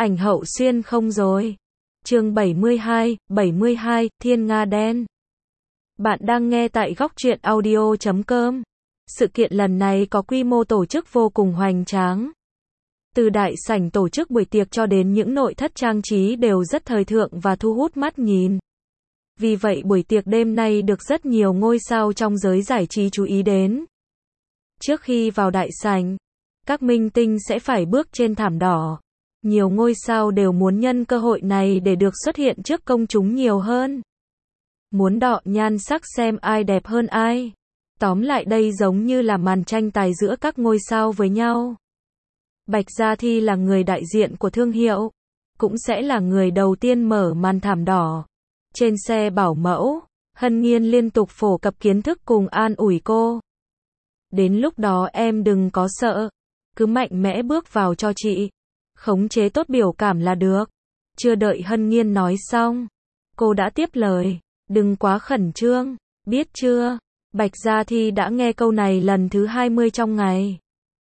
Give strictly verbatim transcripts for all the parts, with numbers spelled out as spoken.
ảnh Hậu Xuyên không rồi. Chương bảy mươi hai, bảy mươi hai, Thiên Nga Đen. Bạn đang nghe tại góc truyện audio chấm com. Sự kiện lần này có quy mô tổ chức vô cùng hoành tráng. Từ đại sảnh tổ chức buổi tiệc cho đến những nội thất trang trí đều rất thời thượng và thu hút mắt nhìn. Vì vậy buổi tiệc đêm nay được rất nhiều ngôi sao trong giới giải trí chú ý đến. Trước khi vào đại sảnh, các minh tinh sẽ phải bước trên thảm đỏ. Nhiều ngôi sao đều muốn nhân cơ hội này để được xuất hiện trước công chúng nhiều hơn. Muốn đọ nhan sắc xem ai đẹp hơn ai. Tóm lại đây giống như là màn tranh tài giữa các ngôi sao với nhau. Bạch Gia Thi là người đại diện của thương hiệu, cũng sẽ là người đầu tiên mở màn thảm đỏ. Trên xe bảo mẫu, Hân Nhiên liên tục phổ cập kiến thức cùng an ủi cô. Đến lúc đó em đừng có sợ, cứ mạnh mẽ bước vào cho chị. Khống chế tốt biểu cảm là được. Chưa đợi Hân Nhiên nói xong, cô đã tiếp lời, đừng quá khẩn trương, biết chưa? Bạch Gia Thi đã nghe câu này lần thứ hai mươi trong ngày.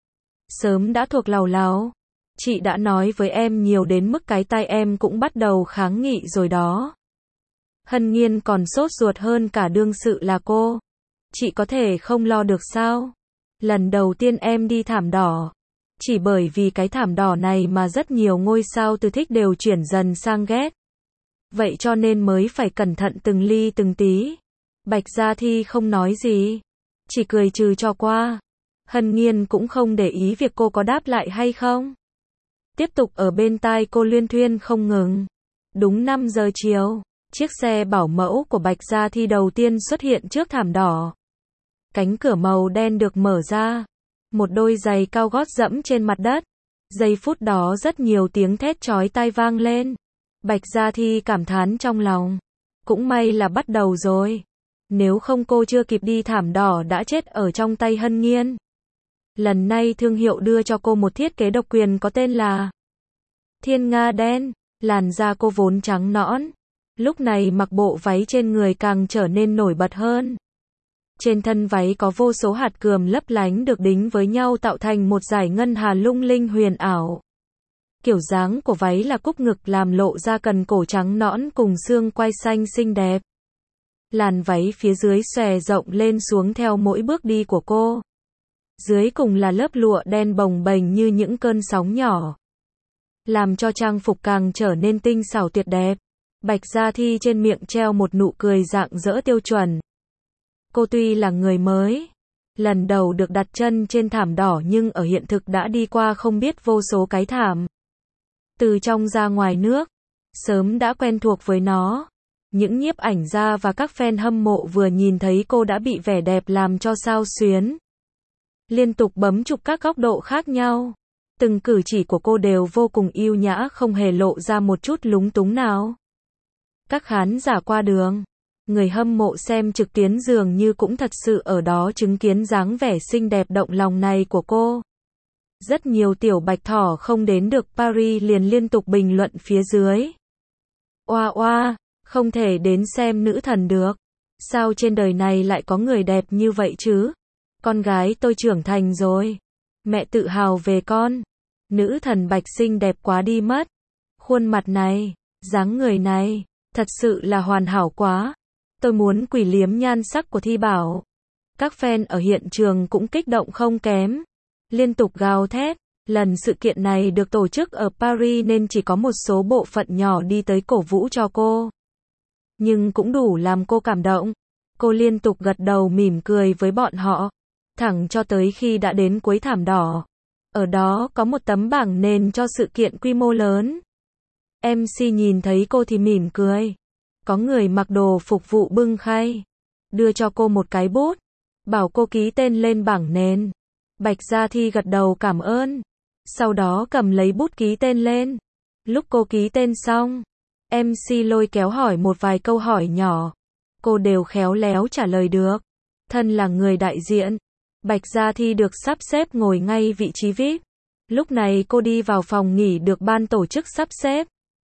Sớm đã thuộc làu láo. Chị đã nói với em nhiều đến mức cái tai em cũng bắt đầu kháng nghị rồi đó. Hân Nhiên còn sốt ruột hơn cả đương sự là cô. Chị có thể không lo được sao? Lần đầu tiên em đi thảm đỏ. Chỉ bởi vì cái thảm đỏ này mà rất nhiều ngôi sao từ thích đều chuyển dần sang ghét. Vậy cho nên mới phải cẩn thận từng ly từng tí. Bạch Gia Thi không nói gì, chỉ cười trừ cho qua. Hân Nhiên cũng không để ý việc cô có đáp lại hay không. Tiếp tục ở bên tai cô luyên thuyên không ngừng. Đúng năm giờ chiều, chiếc xe bảo mẫu của Bạch Gia Thi đầu tiên xuất hiện trước thảm đỏ. Cánh cửa màu đen được mở ra. Một đôi giày cao gót dẫm trên mặt đất. Giây phút đó rất nhiều tiếng thét chói tai vang lên. Bạch Gia Thi cảm thán trong lòng. Cũng may là bắt đầu rồi. Nếu không cô chưa kịp đi thảm đỏ đã chết ở trong tay Hân Nhiên. Lần này thương hiệu đưa cho cô một thiết kế độc quyền có tên là Thiên Nga Đen. Làn da cô vốn trắng nõn. Lúc này mặc bộ váy trên người càng trở nên nổi bật hơn. Trên thân váy có vô số hạt cườm lấp lánh được đính với nhau tạo thành một dải ngân hà lung linh huyền ảo. Kiểu dáng của váy là cúc ngực làm lộ ra cần cổ trắng nõn cùng xương quai xanh xinh đẹp. Làn váy phía dưới xòe rộng lên xuống theo mỗi bước đi của cô. Dưới cùng là lớp lụa đen bồng bềnh như những cơn sóng nhỏ. Làm cho trang phục càng trở nên tinh xảo tuyệt đẹp. Bạch Gia Thi trên miệng treo một nụ cười rạng rỡ tiêu chuẩn. Cô tuy là người mới, lần đầu được đặt chân trên thảm đỏ nhưng ở hiện thực đã đi qua không biết vô số cái thảm. Từ trong ra ngoài nước, sớm đã quen thuộc với nó. Những nhiếp ảnh gia và các fan hâm mộ vừa nhìn thấy cô đã bị vẻ đẹp làm cho xao xuyến. Liên tục bấm chụp các góc độ khác nhau. Từng cử chỉ của cô đều vô cùng yêu nhã không hề lộ ra một chút lúng túng nào. Các khán giả qua đường, người hâm mộ xem trực tuyến dường như cũng thật sự ở đó chứng kiến dáng vẻ xinh đẹp động lòng này của cô. Rất nhiều tiểu bạch thỏ không đến được Paris liền liên tục bình luận phía dưới. Oa oa, không thể đến xem nữ thần được. Sao trên đời này lại có người đẹp như vậy chứ? Con gái tôi trưởng thành rồi. Mẹ tự hào về con. Nữ thần Bạch xinh đẹp quá đi mất. Khuôn mặt này, dáng người này, thật sự là hoàn hảo quá. Tôi muốn quỷ liếm nhan sắc của Thi Bảo. Các fan ở hiện trường cũng kích động không kém. Liên tục gào thét. Lần sự kiện này được tổ chức ở Paris nên chỉ có một số bộ phận nhỏ đi tới cổ vũ cho cô. Nhưng cũng đủ làm cô cảm động. Cô liên tục gật đầu mỉm cười với bọn họ. Thẳng cho tới khi đã đến cuối thảm đỏ. Ở đó có một tấm bảng nền cho sự kiện quy mô lớn. em xê nhìn thấy cô thì mỉm cười. Có người mặc đồ phục vụ bưng khay. Đưa cho cô một cái bút. Bảo cô ký tên lên bảng nền. Bạch Gia Thi gật đầu cảm ơn. Sau đó cầm lấy bút ký tên lên. Lúc cô ký tên xong, em xê lôi kéo hỏi một vài câu hỏi nhỏ. Cô đều khéo léo trả lời được. Thân là người đại diện, Bạch Gia Thi được sắp xếp ngồi ngay vị trí vi ai pi. Lúc này cô đi vào phòng nghỉ được ban tổ chức sắp xếp.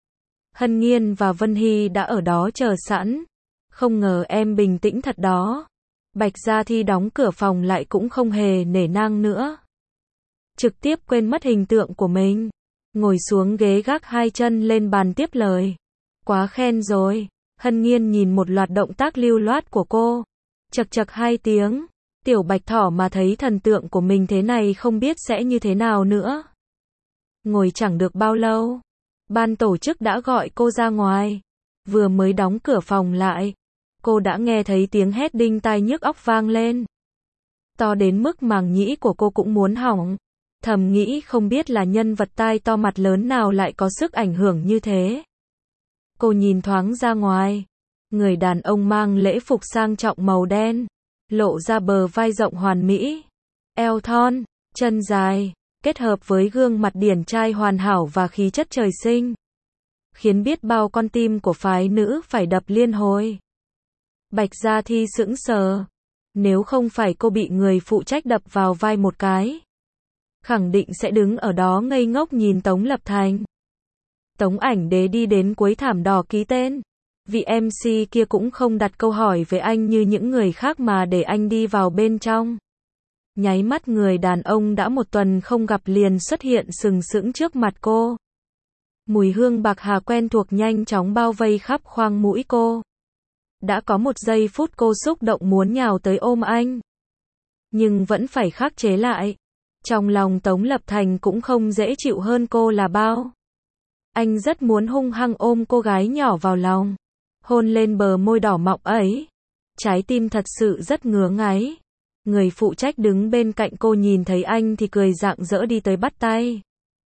Hân Nhiên và Vân Hy đã ở đó chờ sẵn. Không ngờ em bình tĩnh thật đó. Bạch Gia Thi đóng cửa phòng lại cũng không hề nể nang nữa. Trực tiếp quên mất hình tượng của mình. ngồi xuống ghế gác hai chân lên bàn tiếp lời. Quá khen rồi. Hân Nhiên nhìn một loạt động tác lưu loát của cô. Chật chật hai tiếng. Tiểu Bạch Thỏ mà thấy thần tượng của mình thế này không biết sẽ như thế nào nữa. Ngồi chẳng được bao lâu. Ban tổ chức đã gọi cô ra ngoài. Vừa mới đóng cửa phòng lại. Cô đã nghe thấy tiếng hét đinh tai nhức óc vang lên. To đến mức màng nhĩ của cô cũng muốn hỏng. Thầm nghĩ không biết là nhân vật tai to mặt lớn nào lại có sức ảnh hưởng như thế. Cô nhìn thoáng ra ngoài. Người đàn ông mang lễ phục sang trọng màu đen. Lộ ra bờ vai rộng hoàn mỹ. Eo thon, chân dài, kết hợp với gương mặt điển trai hoàn hảo và khí chất trời sinh. Khiến biết bao con tim của phái nữ phải đập liên hồi. Bạch Gia Thi sững sờ. Nếu không phải cô bị người phụ trách đập vào vai một cái, khẳng định sẽ đứng ở đó ngây ngốc nhìn Tống Lập Thành. Tống Ảnh Đế đi đến cuối thảm đỏ ký tên. Vị em xê kia cũng không đặt câu hỏi về anh như những người khác mà để anh đi vào bên trong. Nháy mắt người đàn ông đã một tuần không gặp liền xuất hiện sừng sững trước mặt cô. Mùi hương bạc hà quen thuộc nhanh chóng bao vây khắp khoang mũi cô. Đã có một giây phút cô xúc động muốn nhào tới ôm anh. Nhưng vẫn phải khắc chế lại. Trong lòng Tống Lập Thành cũng không dễ chịu hơn cô là bao. Anh rất muốn hung hăng ôm cô gái nhỏ vào lòng. Hôn lên bờ môi đỏ mọng ấy. Trái tim thật sự rất ngứa ngáy. Người phụ trách đứng bên cạnh cô nhìn thấy anh thì cười rạng rỡ đi tới bắt tay.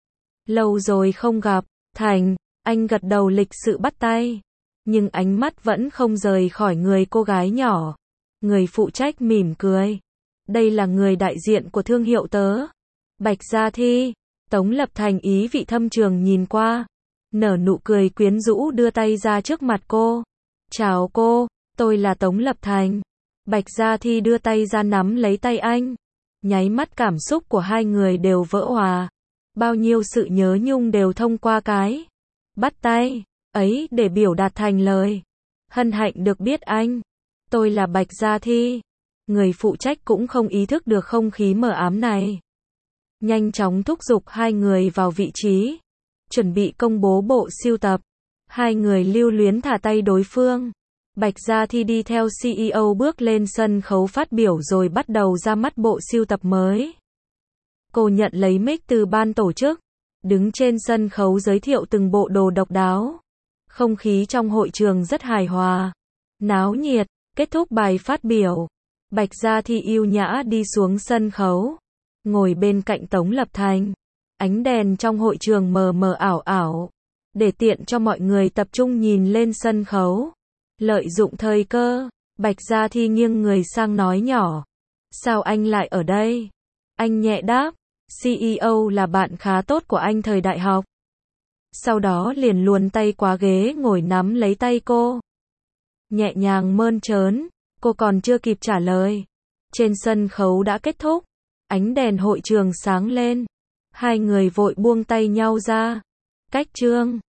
Lâu rồi không gặp, Thành, anh gật đầu lịch sự bắt tay. Nhưng ánh mắt vẫn không rời khỏi người cô gái nhỏ. Người phụ trách mỉm cười. Đây là người đại diện của thương hiệu tớ. Bạch Gia Thi. Tống Lập Thành ý vị thâm trường nhìn qua. Nở nụ cười quyến rũ đưa tay ra trước mặt cô. Chào cô, tôi là Tống Lập Thành. Bạch Gia Thi đưa tay ra nắm lấy tay anh. Nháy mắt cảm xúc của hai người đều vỡ hòa. Bao nhiêu sự nhớ nhung đều thông qua cái bắt tay ấy để biểu đạt thành lời. Hân hạnh được biết anh. Tôi là Bạch Gia Thi. Người phụ trách cũng không ý thức được không khí mờ ám này. Nhanh chóng thúc giục hai người vào vị trí. Chuẩn bị công bố bộ sưu tập. Hai người lưu luyến thả tay đối phương. Bạch Gia Thi đi theo xê e ô bước lên sân khấu phát biểu rồi bắt đầu ra mắt bộ sưu tập mới. Cô nhận lấy mic từ ban tổ chức. Đứng trên sân khấu giới thiệu từng bộ đồ độc đáo. Không khí trong hội trường rất hài hòa. Náo nhiệt. Kết thúc bài phát biểu. Bạch Gia Thi yêu nhã đi xuống sân khấu. Ngồi bên cạnh Tống Lập Thành. Ánh đèn trong hội trường mờ mờ ảo ảo. Để tiện cho mọi người tập trung nhìn lên sân khấu. Lợi dụng thời cơ, Bạch Gia Thi nghiêng người sang nói nhỏ. Sao anh lại ở đây? Anh nhẹ đáp. xê e ô là bạn khá tốt của anh thời đại học. Sau đó liền luồn tay qua ghế ngồi nắm lấy tay cô. Nhẹ nhàng mơn trớn, cô còn chưa kịp trả lời. Trên sân khấu đã kết thúc. Ánh đèn hội trường sáng lên. Hai người vội buông tay nhau ra. Cách trương.